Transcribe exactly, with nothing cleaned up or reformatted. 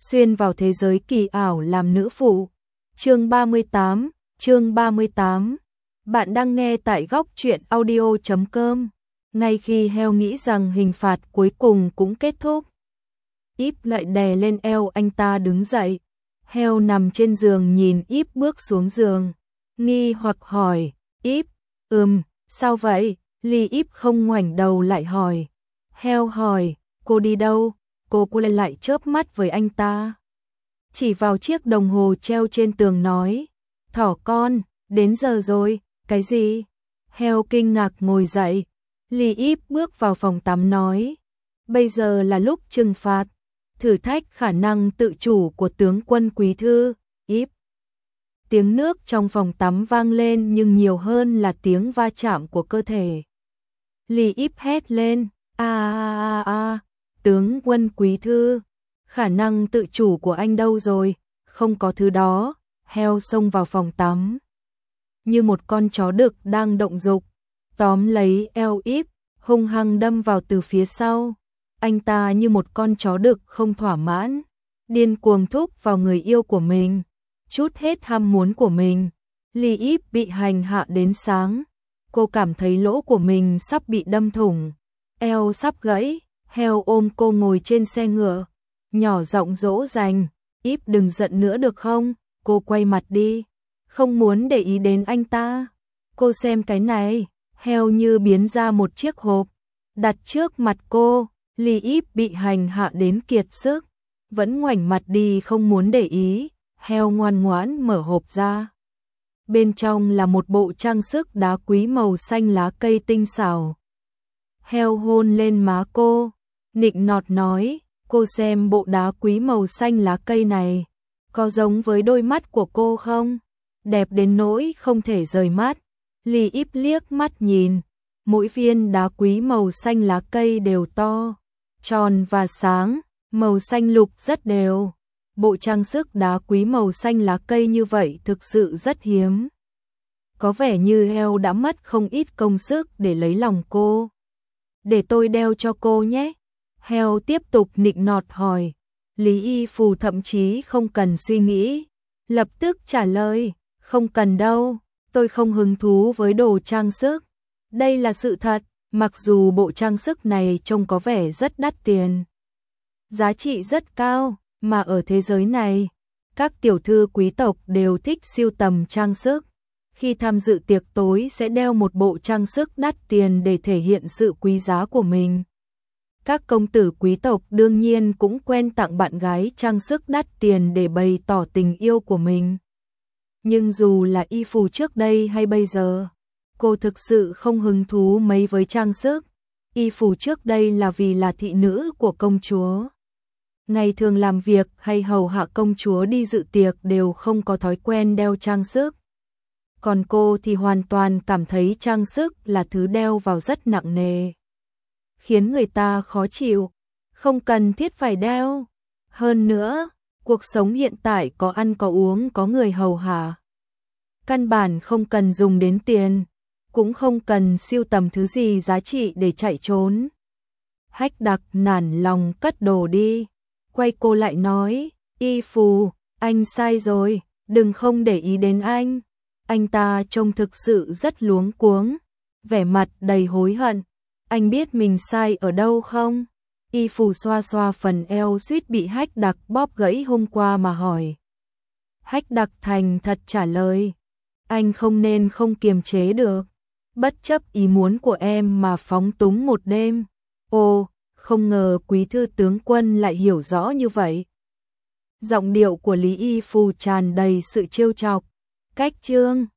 xuyên vào thế giới kỳ ảo làm nữ phụ. Chương ba mươi tám, chương ba mươi tám. Bạn đang nghe tại góc truyện audio chấm com. Ngay khi Heo nghĩ rằng hình phạt cuối cùng cũng kết thúc, Íp lại đè lên eo anh ta đứng dậy. Heo nằm trên giường nhìn Íp bước xuống giường, nghi hoặc hỏi, Íp, ừm, sao vậy? Ly Íp không ngoảnh đầu lại hỏi. Heo hỏi, cô đi đâu? Cô cô lại lại chớp mắt với anh ta, chỉ vào chiếc đồng hồ treo trên tường nói, thỏ con, đến giờ rồi. Cái gì? Heo kinh ngạc ngồi dậy. Ly Íp bước vào phòng tắm nói, bây giờ là lúc trừng phạt, thử thách khả năng tự chủ của tướng quân quý thư. Íp. Tiếng nước trong phòng tắm vang lên nhưng nhiều hơn là tiếng va chạm của cơ thể. Ly Íp hét lên, a a a a, tướng quân quý thư, khả năng tự chủ của anh đâu rồi? Không có thứ đó. Heo xông vào phòng tắm như một con chó đực đang động dục, tóm lấy eo Íp, hung hăng đâm vào từ phía sau. Anh ta như một con chó đực không thỏa mãn, điên cuồng thúc vào người yêu của mình, trút hết ham muốn của mình. Ly Íp bị hành hạ đến sáng, cô cảm thấy lỗ của mình sắp bị đâm thủng, eo sắp gãy. Heo ôm cô ngồi trên xe ngựa, nhỏ giọng dỗ dành, Íp đừng giận nữa được không? Cô quay mặt đi, không muốn để ý đến anh ta. Cô xem cái này. Heo như biến ra một chiếc hộp, đặt trước mặt cô. Ly Íp bị hành hạ đến kiệt sức, vẫn ngoảnh mặt đi không muốn để ý. Heo ngoan ngoãn mở hộp ra. Bên trong là một bộ trang sức đá quý màu xanh lá cây tinh xảo. Heo hôn lên má cô, nịnh nọt nói, cô xem bộ đá quý màu xanh lá cây này, có giống với đôi mắt của cô không? Đẹp đến nỗi không thể rời mắt. Ly Íp liếc mắt nhìn, mỗi viên đá quý màu xanh lá cây đều to, tròn và sáng, màu xanh lục rất đều. Bộ trang sức đá quý màu xanh lá cây như vậy thực sự rất hiếm. Có vẻ như Heo đã mất không ít công sức để lấy lòng cô. Để tôi đeo cho cô nhé. Heo tiếp tục nịnh nọt hỏi. Lý Y Phù thậm chí không cần suy nghĩ, lập tức trả lời, không cần đâu, tôi không hứng thú với đồ trang sức. Đây là sự thật, mặc dù bộ trang sức này trông có vẻ rất đắt tiền, giá trị rất cao, mà ở thế giới này, các tiểu thư quý tộc đều thích sưu tầm trang sức. Khi tham dự tiệc tối sẽ đeo một bộ trang sức đắt tiền để thể hiện sự quý giá của mình. Các công tử quý tộc đương nhiên cũng quen tặng bạn gái trang sức đắt tiền để bày tỏ tình yêu của mình. Nhưng dù là Y Phù trước đây hay bây giờ, cô thực sự không hứng thú mấy với trang sức. Y Phù trước đây là vì là thị nữ của công chúa, ngày thường làm việc hay hầu hạ công chúa đi dự tiệc đều không có thói quen đeo trang sức. Còn cô thì hoàn toàn cảm thấy trang sức là thứ đeo vào rất nặng nề, khiến người ta khó chịu, không cần thiết phải đeo. Hơn nữa, cuộc sống hiện tại có ăn có uống có người hầu hạ, căn bản không cần dùng đến tiền, cũng không cần sưu tầm thứ gì giá trị để chạy trốn. Hách Đặc nản lòng cất đồ đi, quay cô lại nói, Y Phù, anh sai rồi, đừng không để ý đến anh. Anh ta trông thực sự rất luống cuống, vẻ mặt đầy hối hận. Anh biết mình sai ở đâu không? Y Phù xoa xoa phần eo suýt bị Hách Đặc bóp gãy hôm qua mà hỏi. Hách Đặc thành thật trả lời, anh không nên không kiềm chế được, bất chấp ý muốn của em mà phóng túng một đêm. Ồ, không ngờ quý thư tướng quân lại hiểu rõ như vậy. Giọng điệu của Lý Y Phù tràn đầy sự trêu chọc. Cách chương